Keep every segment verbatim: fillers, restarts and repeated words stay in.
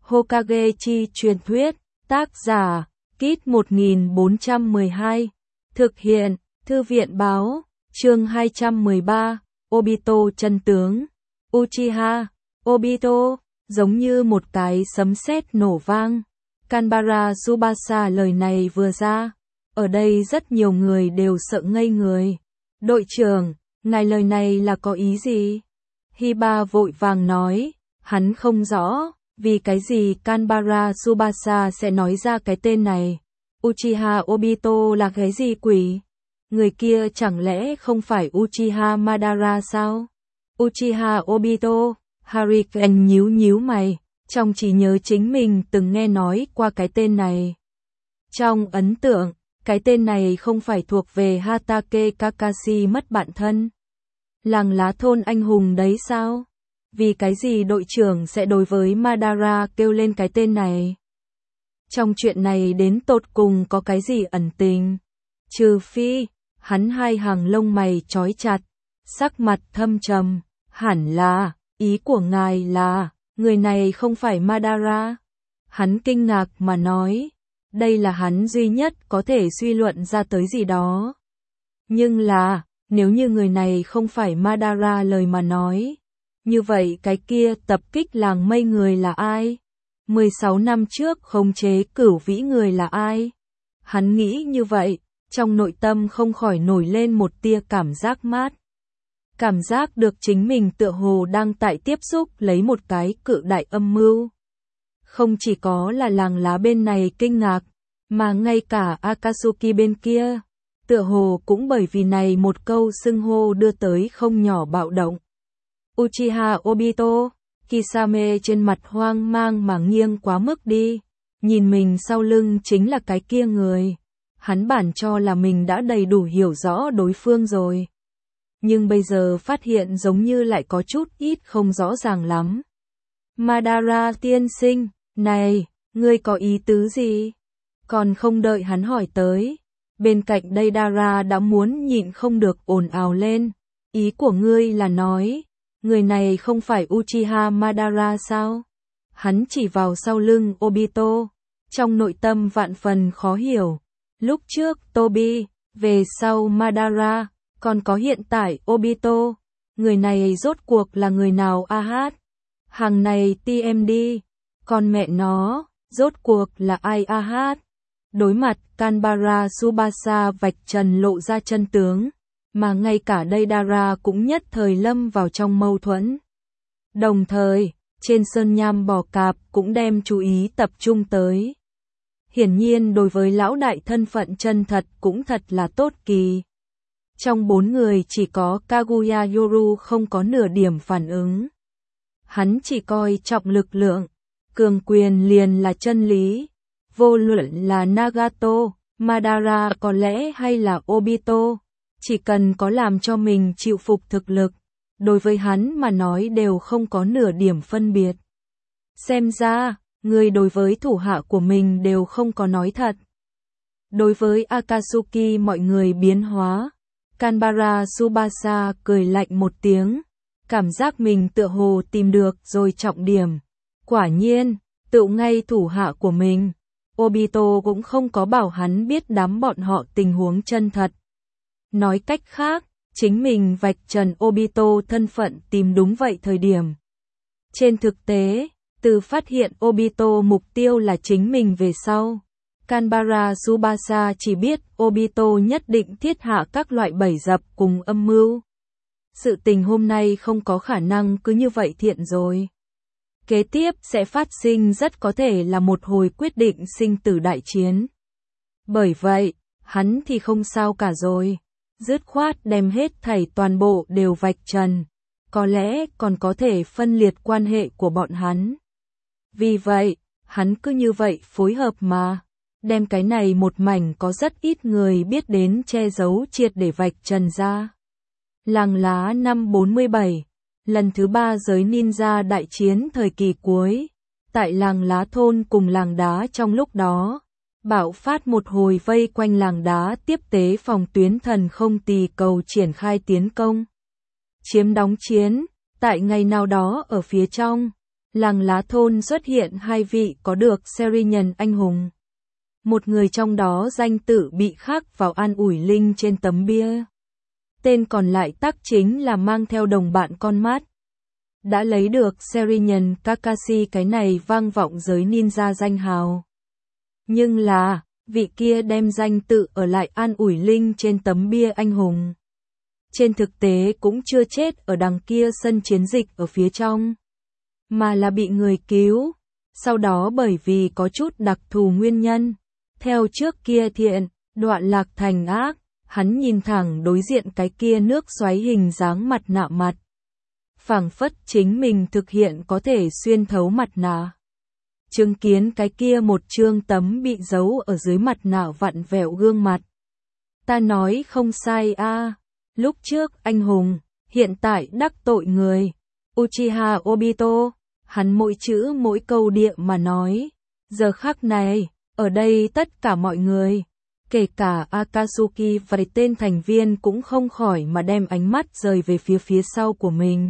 Hokage chi truyền thuyết, tác giả, Kit một nghìn bốn trăm mười hai, thực hiện, Thư viện báo, chương hai trăm mười ba, Obito chân tướng. Uchiha, Obito, giống như một cái sấm sét nổ vang. Kanbara Tsubasa lời này vừa ra, ở đây rất nhiều người đều sợ ngây người. Đội trưởng, ngài lời này là có ý gì? Hiba vội vàng nói, hắn không rõ, vì cái gì Kanbara Tsubasa sẽ nói ra cái tên này. Uchiha Obito là cái gì quỷ? Người kia chẳng lẽ không phải Uchiha Madara sao? Uchiha Obito, Hurricane nhíu nhíu mày, trong trí nhớ chính mình từng nghe nói qua cái tên này. Trong ấn tượng, cái tên này không phải thuộc về Hatake Kakashi mất bạn thân. Làng lá thôn anh hùng đấy sao? Vì cái gì đội trưởng sẽ đối với Madara kêu lên cái tên này? Trong chuyện này đến tột cùng có cái gì ẩn tình? Trừ phi, hắn hai hàng lông mày chói chặt, sắc mặt thâm trầm, hẳn là, ý của ngài là, người này không phải Madara. Hắn kinh ngạc mà nói, đây là hắn duy nhất có thể suy luận ra tới gì đó. Nhưng là, nếu như người này không phải Madara lời mà nói, như vậy cái kia tập kích làng mây người là ai? mười sáu năm trước khống chế cửu vĩ người là ai? Hắn nghĩ như vậy, trong nội tâm không khỏi nổi lên một tia cảm giác mát. Cảm giác được chính mình tựa hồ đang tại tiếp xúc lấy một cái cự đại âm mưu. Không chỉ có là làng lá bên này kinh ngạc, mà ngay cả Akatsuki bên kia, tựa hồ cũng bởi vì này một câu xưng hô đưa tới không nhỏ bạo động. Uchiha Obito, Kisame trên mặt hoang mang mà nghiêng quá mức đi, nhìn mình sau lưng chính là cái kia người. Hắn bản cho là mình đã đầy đủ hiểu rõ đối phương rồi. Nhưng bây giờ phát hiện giống như lại có chút ít không rõ ràng lắm. Madara tiên sinh, này, ngươi có ý tứ gì? Còn không đợi hắn hỏi tới, bên cạnh đây Dara đã muốn nhịn không được ồn ào lên. Ý của ngươi là nói, người này không phải Uchiha Madara sao? Hắn chỉ vào sau lưng Obito, trong nội tâm vạn phần khó hiểu. Lúc trước Tobi, về sau Madara, còn có hiện tại Obito, người này rốt cuộc là người nào a hát? Hàng này tê em đê, còn mẹ nó, rốt cuộc là ai a hát? Đối mặt Kanbara Tsubasa vạch trần lộ ra chân tướng, mà ngay cả đây Dara cũng nhất thời lâm vào trong mâu thuẫn. Đồng thời, trên sơn nham bò cạp cũng đem chú ý tập trung tới. Hiển nhiên đối với lão đại thân phận chân thật cũng thật là tốt kỳ. Trong bốn người chỉ có Kaguya Yoru không có nửa điểm phản ứng. Hắn chỉ coi trọng lực lượng, cường quyền liền là chân lý. Vô luận là Nagato, Madara có lẽ hay là Obito, chỉ cần có làm cho mình chịu phục thực lực, đối với hắn mà nói đều không có nửa điểm phân biệt. Xem ra, người đối với thủ hạ của mình đều không có nói thật. Đối với Akatsuki mọi người biến hóa, Kanbara Tsubasa cười lạnh một tiếng, cảm giác mình tựa hồ tìm được rồi trọng điểm. Quả nhiên, tự ngay thủ hạ của mình, Obito cũng không có bảo hắn biết đám bọn họ tình huống chân thật. Nói cách khác, chính mình vạch trần Obito thân phận tìm đúng vậy thời điểm. Trên thực tế, từ phát hiện Obito mục tiêu là chính mình về sau, Kanbara Tsubasa chỉ biết Obito nhất định thiết hạ các loại bẫy dập cùng âm mưu. Sự tình hôm nay không có khả năng cứ như vậy thiện rồi. Kế tiếp sẽ phát sinh rất có thể là một hồi quyết định sinh tử đại chiến. Bởi vậy, hắn thì không sao cả rồi. Dứt khoát đem hết thảy toàn bộ đều vạch trần. Có lẽ còn có thể phân liệt quan hệ của bọn hắn. Vì vậy, hắn cứ như vậy phối hợp mà. Đem cái này một mảnh có rất ít người biết đến che giấu triệt để vạch trần ra. Làng lá năm bốn mươi bảy, lần thứ ba giới ninja đại chiến thời kỳ cuối, tại làng lá thôn cùng làng đá trong lúc đó, bạo phát một hồi vây quanh làng đá tiếp tế phòng tuyến thần không tỳ cầu triển khai tiến công. Chiếm đóng chiến, tại ngày nào đó ở phía trong, làng lá thôn xuất hiện hai vị có được series nhân anh hùng. Một người trong đó danh tự bị khắc vào an ủi linh trên tấm bia. Tên còn lại tắc chính là mang theo đồng bạn con mắt. Đã lấy được series nhân Kakashi, cái này vang vọng giới ninja danh hào. Nhưng là, vị kia đem danh tự ở lại an ủi linh trên tấm bia anh hùng. Trên thực tế cũng chưa chết ở đằng kia sân chiến dịch ở phía trong, mà là bị người cứu. Sau đó bởi vì có chút đặc thù nguyên nhân, theo trước kia thiện, đoạn lạc thành ác, hắn nhìn thẳng đối diện cái kia nước xoáy hình dáng mặt nạ mặt. Phảng phất chính mình thực hiện có thể xuyên thấu mặt nạ. Chứng kiến cái kia một chương tấm bị giấu ở dưới mặt nạ vặn vẹo gương mặt. Ta nói không sai a, à. Lúc trước anh hùng, hiện tại đắc tội người. Uchiha Obito, hắn mỗi chữ mỗi câu địa mà nói. Giờ khắc này, ở đây tất cả mọi người, kể cả Akatsuki và tên thành viên cũng không khỏi mà đem ánh mắt rời về phía phía sau của mình.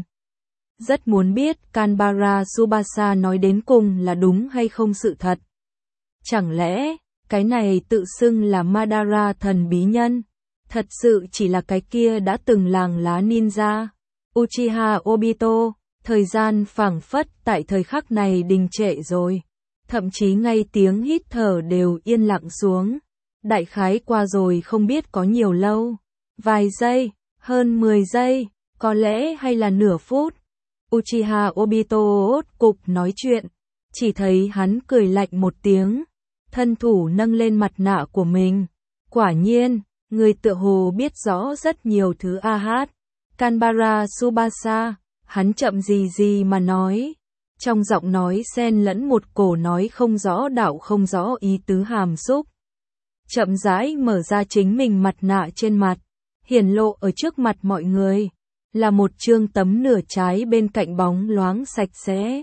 Rất muốn biết Kanbara Tsubasa nói đến cùng là đúng hay không sự thật. Chẳng lẽ, cái này tự xưng là Madara thần bí nhân, thật sự chỉ là cái kia đã từng làng lá ninja. Uchiha Obito, thời gian phảng phất tại thời khắc này đình trệ rồi. Thậm chí ngay tiếng hít thở đều yên lặng xuống. Đại khái qua rồi không biết có nhiều lâu. Vài giây, hơn mười giây, có lẽ hay là nửa phút. Uchiha Obito ốt cục nói chuyện. Chỉ thấy hắn cười lạnh một tiếng. Thân thủ nâng lên mặt nạ của mình. Quả nhiên, người tựa hồ biết rõ rất nhiều thứ a hát. Kanbara Tsubasa, hắn chậm gì gì mà nói. Trong giọng nói xen lẫn một cổ nói không rõ đạo không rõ ý tứ hàm xúc. Chậm rãi mở ra chính mình mặt nạ trên mặt, hiển lộ ở trước mặt mọi người, là một chương tấm nửa trái bên cạnh bóng loáng sạch sẽ,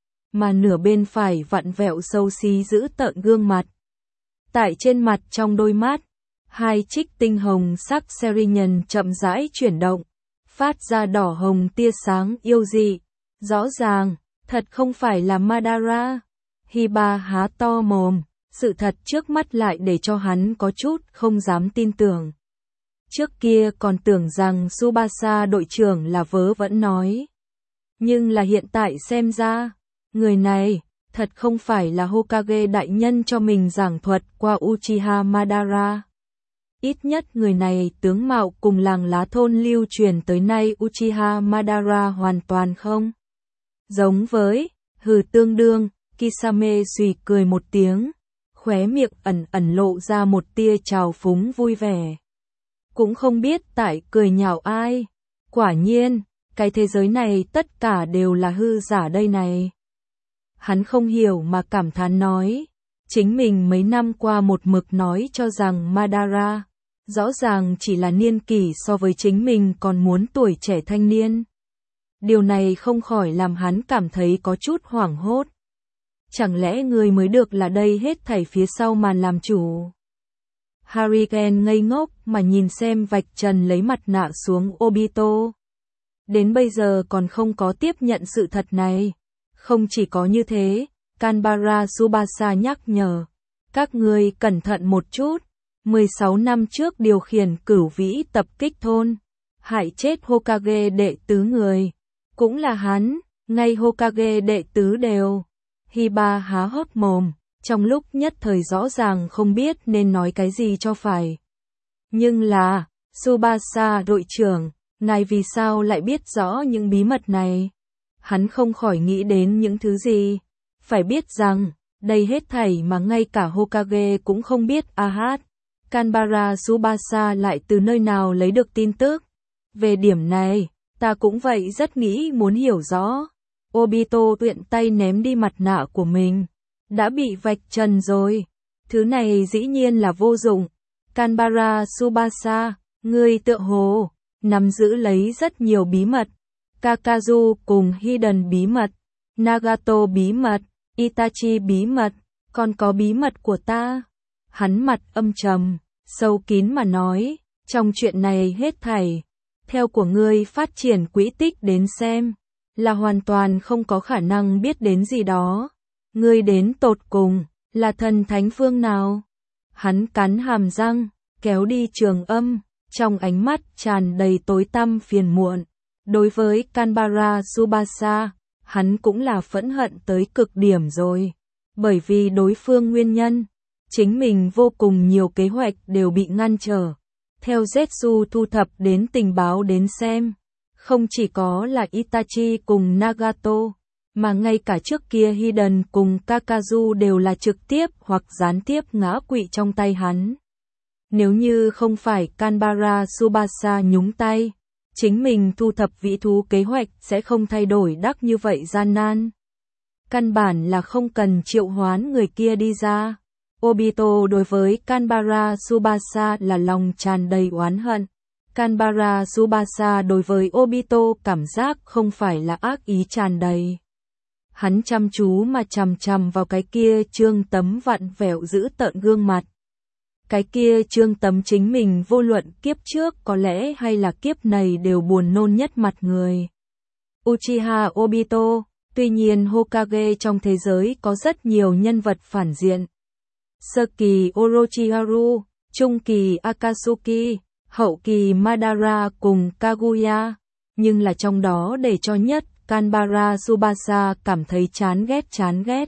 mà nửa bên phải vặn vẹo xấu xí giữ tợn gương mặt. Tại trên mặt trong đôi mắt, hai trích tinh hồng sắc series nhân chậm rãi chuyển động, phát ra đỏ hồng tia sáng yêu dị, rõ ràng. Thật không phải là Madara. Hiba há to mồm, sự thật trước mắt lại để cho hắn có chút không dám tin tưởng. Trước kia còn tưởng rằng Tsubasa đội trưởng là vớ vẩn nói. Nhưng là hiện tại xem ra, người này, thật không phải là Hokage đại nhân cho mình giảng thuật qua Uchiha Madara. Ít nhất người này tướng mạo cùng làng lá thôn lưu truyền tới nay Uchiha Madara hoàn toàn không giống với, hừ tương đương, Kisame suy cười một tiếng, khóe miệng ẩn ẩn lộ ra một tia trào phúng vui vẻ. Cũng không biết tại cười nhạo ai, quả nhiên, cái thế giới này tất cả đều là hư giả đây này. Hắn không hiểu mà cảm thán nói, chính mình mấy năm qua một mực nói cho rằng Madara, rõ ràng chỉ là niên kỷ so với chính mình còn muốn tuổi trẻ thanh niên. Điều này không khỏi làm hắn cảm thấy có chút hoảng hốt. Chẳng lẽ người mới được là đây hết thảy phía sau màn làm chủ? Hurricane ngây ngốc mà nhìn xem vạch trần lấy mặt nạ xuống Obito. Đến bây giờ còn không có tiếp nhận sự thật này. Không chỉ có như thế, Kanbara Tsubasa nhắc nhở. Các ngươi cẩn thận một chút. mười sáu năm trước điều khiển cửu vĩ tập kích thôn. Hại chết Hokage đệ tứ người. Cũng là hắn, ngay Hokage đệ tứ đều. Hiba há hốc mồm, trong lúc nhất thời rõ ràng không biết nên nói cái gì cho phải. Nhưng là, Tsubasa đội trưởng, ngài vì sao lại biết rõ những bí mật này? Hắn không khỏi nghĩ đến những thứ gì. Phải biết rằng, đây hết thảy mà ngay cả Hokage cũng không biết a hát. Kanbara Tsubasa lại từ nơi nào lấy được tin tức? Về điểm này, ta cũng vậy rất nghĩ muốn hiểu rõ. Obito tiện tay ném đi mặt nạ của mình. Đã bị vạch trần rồi. Thứ này dĩ nhiên là vô dụng. Kanbara Tsubasa, ngươi tựa hồ, nắm giữ lấy rất nhiều bí mật. Kakazu cùng Hiden bí mật. Nagato bí mật. Itachi bí mật. Còn có bí mật của ta. Hắn mặt âm trầm, sâu kín mà nói. Trong chuyện này hết thảy. Theo của ngươi phát triển quỹ tích đến xem. là hoàn toàn không có khả năng biết đến gì đó. Ngươi đến tột cùng, là thần thánh phương nào? Hắn cắn hàm răng, kéo đi trường âm, trong ánh mắt tràn đầy tối tăm phiền muộn. Đối với Canberra Tsubasa, hắn cũng là phẫn hận tới cực điểm rồi. Bởi vì đối phương nguyên nhân, chính mình vô cùng nhiều kế hoạch đều bị ngăn trở. Theo Zetsu thu thập đến tình báo đến xem, không chỉ có là Itachi cùng Nagato, mà ngay cả trước kia Hiden cùng Kakazu đều là trực tiếp hoặc gián tiếp ngã quỵ trong tay hắn. Nếu như không phải Canberra Tsubasa nhúng tay, chính mình thu thập vĩ thú kế hoạch sẽ không thay đổi đắc như vậy gian nan. Căn bản là không cần triệu hoán người kia đi ra. Obito đối với Canberra Tsubasa là lòng tràn đầy oán hận. Canberra Tsubasa đối với Obito cảm giác không phải là ác ý tràn đầy. Hắn chăm chú mà chằm chằm vào cái kia trương tấm vặn vẹo giữ tợn gương mặt. Cái kia trương tấm chính mình vô luận kiếp trước có lẽ hay là kiếp này đều buồn nôn nhất mặt người. Uchiha Obito, tuy nhiên Hokage trong thế giới có rất nhiều nhân vật phản diện. Sơ kỳ Orochimaru, trung kỳ Akatsuki, hậu kỳ Madara cùng Kaguya, nhưng là trong đó để cho nhất Canberra Tsubasa cảm thấy chán ghét chán ghét.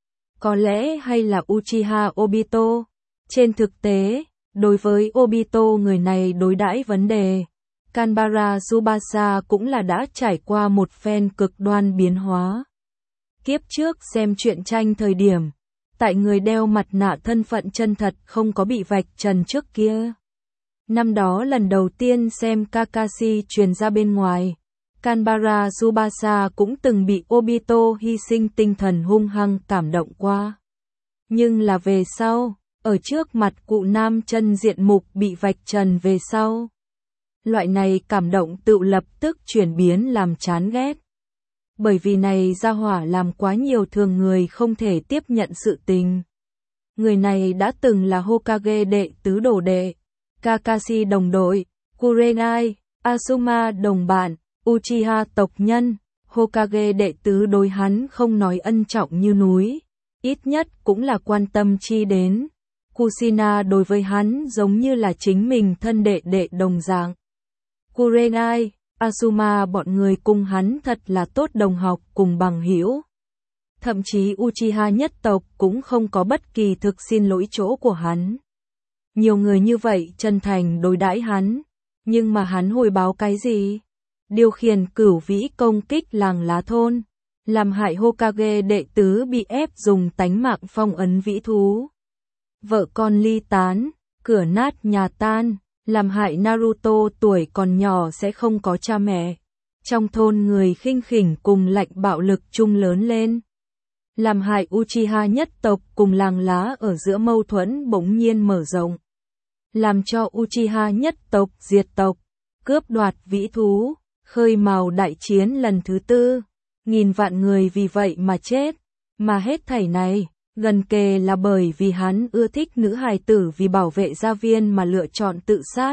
Có lẽ hay là Uchiha Obito. Trên thực tế, đối với Obito người này đối đãi vấn đề, Canberra Tsubasa cũng là đã trải qua một phen cực đoan biến hóa. Kiếp trước xem truyện tranh thời điểm, tại người đeo mặt nạ thân phận chân thật không có bị vạch trần trước kia. Năm đó lần đầu tiên xem Kakashi truyền ra bên ngoài, Canberra Tsubasa cũng từng bị Obito hy sinh tinh thần hung hăng cảm động qua. Nhưng là về sau, ở trước mặt cụ nam chân diện mục bị vạch trần về sau, loại này cảm động tự lập tức chuyển biến làm chán ghét. Bởi vì này gia hỏa làm quá nhiều thường người không thể tiếp nhận sự tình. Người này đã từng là Hokage đệ tứ đồ đệ, Kakashi đồng đội, Kurenai, Asuma đồng bạn, Uchiha tộc nhân, Hokage đệ tứ đối hắn không nói ân trọng như núi, ít nhất cũng là quan tâm chi đến. Kushina đối với hắn giống như là chính mình thân đệ đệ đồng dạng. Kurenai, Asuma bọn người cùng hắn thật là tốt đồng học cùng bằng hữu. Thậm chí Uchiha nhất tộc cũng không có bất kỳ thực xin lỗi chỗ của hắn. Nhiều người như vậy chân thành đối đãi hắn, nhưng mà hắn hồi báo cái gì? Điều khiển cửu vĩ công kích làng lá thôn, làm hại Hokage đệ tứ bị ép dùng tánh mạng phong ấn vĩ thú. Vợ con ly tán, cửa nát nhà tan, làm hại Naruto tuổi còn nhỏ sẽ không có cha mẹ. Trong thôn người khinh khỉnh cùng lạnh bạo lực chung lớn lên. Làm hại Uchiha nhất tộc cùng làng lá ở giữa mâu thuẫn bỗng nhiên mở rộng. Làm cho Uchiha nhất tộc diệt tộc, cướp đoạt vĩ thú, khơi mào đại chiến lần thứ tư. Nghìn vạn người vì vậy mà chết, mà hết thảy này, gần kề là bởi vì hắn ưa thích nữ hài tử vì bảo vệ gia viên mà lựa chọn tự sát.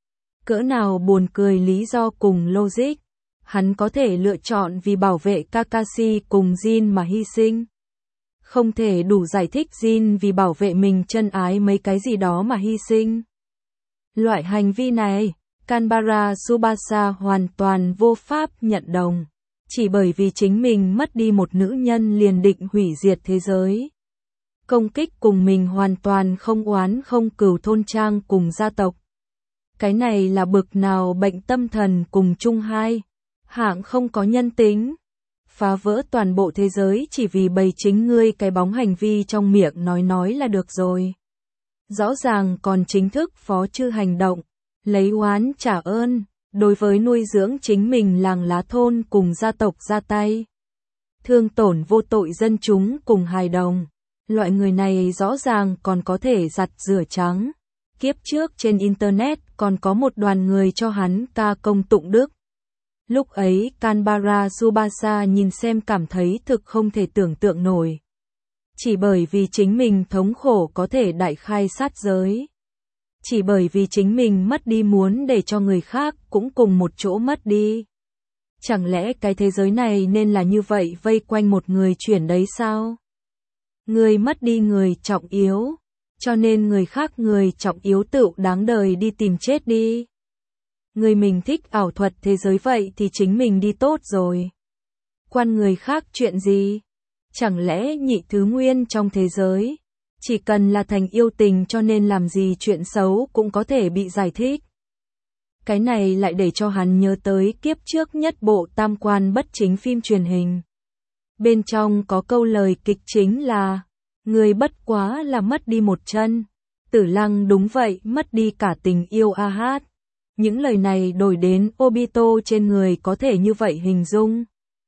Cỡ nào buồn cười lý do cùng logic, hắn có thể lựa chọn vì bảo vệ Kakashi cùng Jin mà hy sinh. Không thể đủ giải thích Jin vì bảo vệ mình chân ái mấy cái gì đó mà hy sinh. Loại hành vi này, Canberra Tsubasa hoàn toàn vô pháp nhận đồng. Chỉ bởi vì chính mình mất đi một nữ nhân liền định hủy diệt thế giới. Công kích cùng mình hoàn toàn không oán không cừu thôn trang cùng gia tộc. Cái này là bực nào bệnh tâm thần cùng chung hai. Hạng không có nhân tính. Phá vỡ toàn bộ thế giới chỉ vì bày chính ngươi cái bóng hành vi trong miệng nói nói là được rồi. Rõ ràng còn chính thức phó chư hành động. Lấy oán trả ơn. Đối với nuôi dưỡng chính mình làng lá thôn cùng gia tộc ra tay. Thương tổn vô tội dân chúng cùng hài đồng. Loại người này rõ ràng còn có thể giặt rửa trắng. Kiếp trước trên Internet còn có một đoàn người cho hắn ca công tụng đức. Lúc ấy Canberra Tsubasa nhìn xem cảm thấy thực không thể tưởng tượng nổi. Chỉ bởi vì chính mình thống khổ có thể đại khai sát giới. Chỉ bởi vì chính mình mất đi muốn để cho người khác cũng cùng một chỗ mất đi. Chẳng lẽ cái thế giới này nên là như vậy, vây quanh một người chuyển đấy sao? Người mất đi người trọng yếu, cho nên người khác người trọng yếu tựu đáng đời đi tìm chết đi. Người mình thích ảo thuật thế giới vậy thì chính mình đi tốt rồi. Quan người khác chuyện gì? Chẳng lẽ nhị thứ nguyên trong thế giới, chỉ cần là thành yêu tình cho nên làm gì chuyện xấu cũng có thể bị giải thích. Cái này lại để cho hắn nhớ tới kiếp trước nhất bộ tam quan bất chính phim truyền hình. Bên trong có câu lời kịch chính là, người bất quá là mất đi một chân. Tử Lăng đúng vậy, mất đi cả tình yêu a hát. Những lời này đổi đến Obito trên người có thể như vậy hình dung.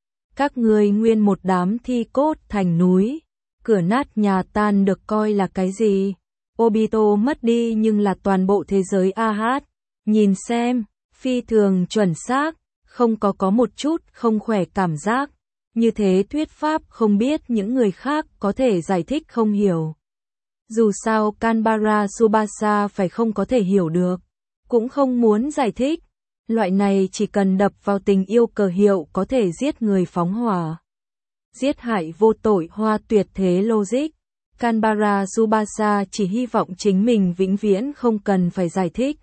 Các ngươi nguyên một đám thi cốt thành núi, cửa nát nhà tan được coi là cái gì? Obito mất đi nhưng là toàn bộ thế giới a hát. Nhìn xem, phi thường chuẩn xác, không có có một chút không khỏe cảm giác. Như thế thuyết pháp không biết những người khác có thể giải thích không hiểu. Dù sao Kanbara Tsubasa phải không có thể hiểu được, cũng không muốn giải thích. Loại này chỉ cần đập vào tình yêu cờ hiệu có thể giết người phóng hỏa. Giết hại vô tội hoa tuyệt thế logic. Kanbara Tsubasa chỉ hy vọng chính mình vĩnh viễn không cần phải giải thích.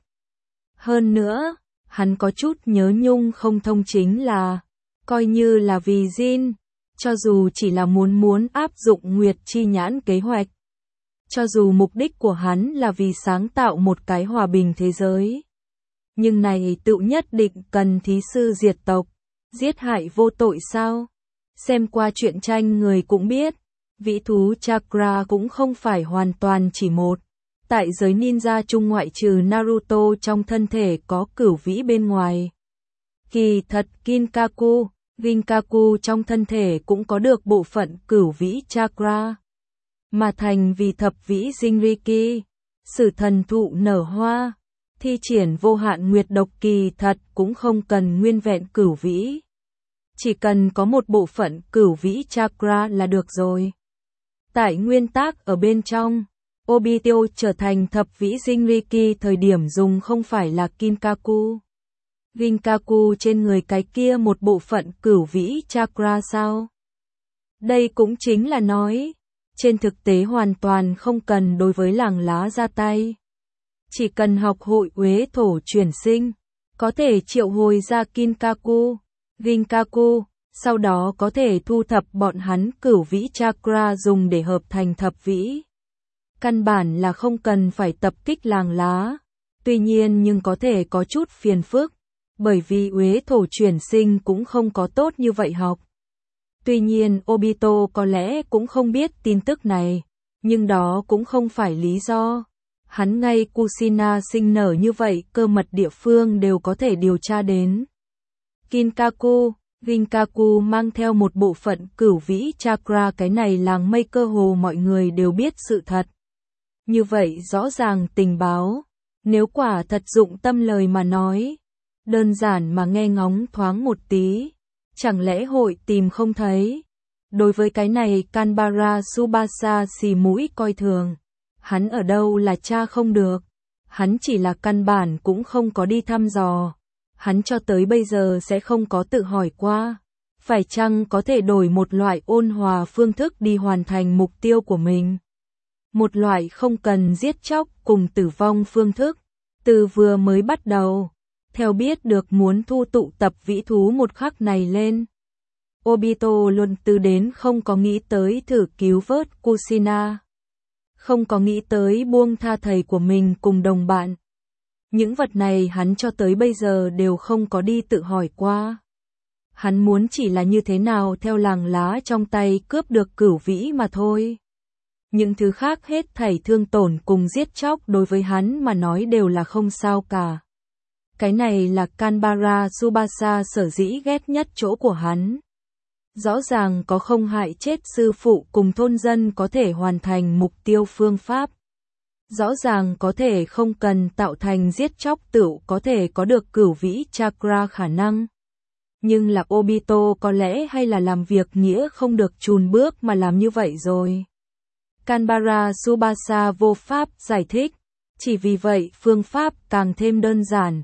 Hơn nữa, hắn có chút nhớ nhung không thông chính là, coi như là vì Jin, cho dù chỉ là muốn muốn áp dụng Nguyệt Chi Nhãn kế hoạch. Cho dù mục đích của hắn là vì sáng tạo một cái hòa bình thế giới. Nhưng này tự nhất định cần thí sư diệt tộc, giết hại vô tội sao? Xem qua truyện tranh người cũng biết, vĩ thú chakra cũng không phải hoàn toàn chỉ một. Tại giới ninja chung ngoại trừ Naruto trong thân thể có cửu vĩ bên ngoài. Kỳ thật Kinkaku, Ginkaku trong thân thể cũng có được bộ phận cửu vĩ chakra. Mà thành vì thập vĩ Jinriki, sử thần thụ nở hoa, thi triển vô hạn nguyệt độc kỳ thật cũng không cần nguyên vẹn cửu vĩ. Chỉ cần có một bộ phận cửu vĩ chakra là được rồi. Tại nguyên tắc ở bên trong, Obito trở thành thập vĩ Jinriki thời điểm dùng không phải là Kinkaku. Ginkaku trên người cái kia một bộ phận cửu vĩ chakra sao? Đây cũng chính là nói, trên thực tế hoàn toàn không cần đối với làng lá ra tay. Chỉ cần học hội uế thổ chuyển sinh, có thể triệu hồi ra Kinkaku, Ginkaku, sau đó có thể thu thập bọn hắn cửu vĩ chakra dùng để hợp thành thập vĩ. Căn bản là không cần phải tập kích làng lá, tuy nhiên nhưng có thể có chút phiền phức, bởi vì uế thổ chuyển sinh cũng không có tốt như vậy học. Tuy nhiên Obito có lẽ cũng không biết tin tức này, nhưng đó cũng không phải lý do. Hắn ngay Kushina sinh nở như vậy, cơ mật địa phương đều có thể điều tra đến. Kinkaku, Ginkaku mang theo một bộ phận cửu vĩ chakra, cái này làng mây cơ hồ mọi người đều biết sự thật. Như vậy rõ ràng tình báo, nếu quả thật dụng tâm lời mà nói, đơn giản mà nghe ngóng thoáng một tí, chẳng lẽ hội tìm không thấy. Đối với cái này Kanbara Tsubasa xì mũi coi thường. Hắn ở đâu là cha không được. Hắn chỉ là căn bản cũng không có đi thăm dò. Hắn cho tới bây giờ sẽ không có tự hỏi qua, phải chăng có thể đổi một loại ôn hòa phương thức đi hoàn thành mục tiêu của mình. Một loại không cần giết chóc cùng tử vong phương thức. Từ vừa mới bắt đầu, theo biết được muốn thu tụ tập vĩ thú một khắc này lên, Obito luôn từ đến không có nghĩ tới thử cứu vớt Kushina. Không có nghĩ tới buông tha thầy của mình cùng đồng bạn. Những vật này hắn cho tới bây giờ đều không có đi tự hỏi qua. Hắn muốn chỉ là như thế nào theo làng lá trong tay cướp được cửu vĩ mà thôi. Những thứ khác hết thảy thương tổn cùng giết chóc đối với hắn mà nói đều là không sao cả. Cái này là Kanbara Tsubasa sở dĩ ghét nhất chỗ của hắn. Rõ ràng có không hại chết sư phụ cùng thôn dân có thể hoàn thành mục tiêu phương pháp. Rõ ràng có thể không cần tạo thành giết chóc tựu có thể có được cửu vĩ chakra khả năng. Nhưng là Obito có lẽ hay là làm việc nghĩa không được chùn bước mà làm như vậy rồi. Kanbara Tsubasa vô pháp giải thích, chỉ vì vậy phương pháp càng thêm đơn giản.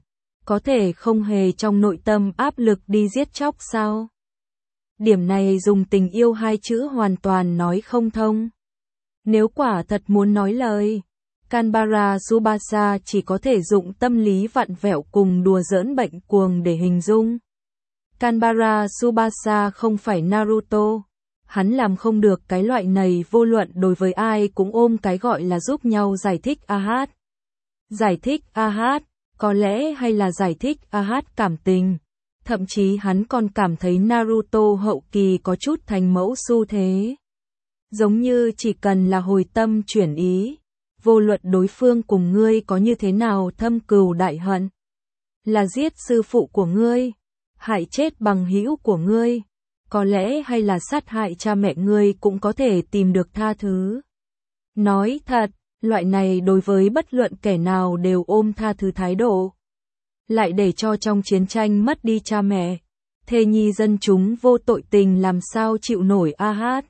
có thể không hề trong nội tâm áp lực đi giết chóc sao? Điểm này dùng tình yêu hai chữ hoàn toàn nói không thông. Nếu quả thật muốn nói lời, Canberra Tsubasa chỉ có thể dụng tâm lý vặn vẹo cùng đùa giỡn bệnh cuồng để hình dung. Canberra Tsubasa không phải Naruto. Hắn làm không được cái loại này, vô luận đối với ai cũng ôm cái gọi là giúp nhau giải thích a hát. Giải thích a hát, có lẽ hay là giải thích a hát cảm tình. Thậm chí hắn còn cảm thấy Naruto hậu kỳ có chút thành mẫu xu thế. Giống như chỉ cần là hồi tâm chuyển ý, vô luận đối phương cùng ngươi có như thế nào thâm cừu đại hận, là giết sư phụ của ngươi, hại chết bằng hữu của ngươi, có lẽ hay là sát hại cha mẹ ngươi cũng có thể tìm được tha thứ. Nói thật, loại này đối với bất luận kẻ nào đều ôm tha thứ thái độ. Lại để cho trong chiến tranh mất đi cha mẹ, thê nhi dân chúng vô tội tình làm sao chịu nổi a hát.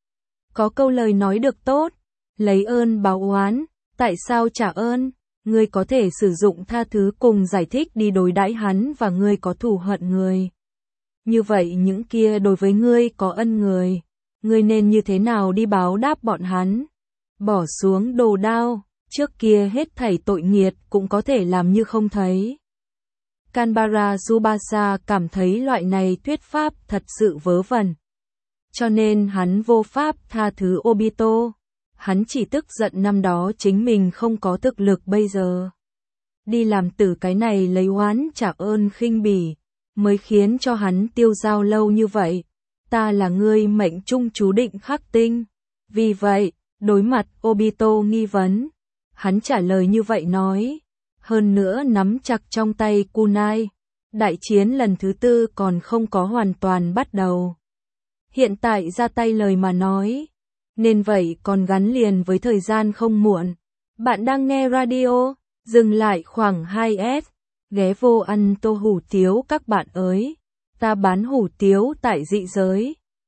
Có câu lời nói được tốt, lấy ơn báo oán, tại sao trả ơn? Ngươi có thể sử dụng tha thứ cùng giải thích đi đối đãi hắn và ngươi có thù hận người. Như vậy những kia đối với ngươi có ân người, ngươi nên như thế nào đi báo đáp bọn hắn? Bỏ xuống đồ đao, trước kia hết thảy tội nghiệt cũng có thể làm như không thấy. Canberra Tsubasa cảm thấy loại này thuyết pháp thật sự vớ vẩn. Cho nên hắn vô pháp tha thứ Obito. Hắn chỉ tức giận năm đó chính mình không có thực lực bây giờ. Đi làm từ cái này lấy oán trả ơn khinh bỉ, mới khiến cho hắn tiêu dao lâu như vậy. Ta là ngươi mệnh trung chú định khắc tinh. Vì vậy, đối mặt Obito nghi vấn, hắn trả lời như vậy nói. Hơn nữa nắm chặt trong tay kunai. Đại chiến lần thứ tư còn không có hoàn toàn bắt đầu. Hiện tại ra tay lời mà nói. Nên vậy còn gắn liền với thời gian không muộn. Bạn đang nghe radio, dừng lại khoảng hai S. Ghé vô ăn tô hủ tiếu các bạn ơi. Ta bán hủ tiếu tại dị giới.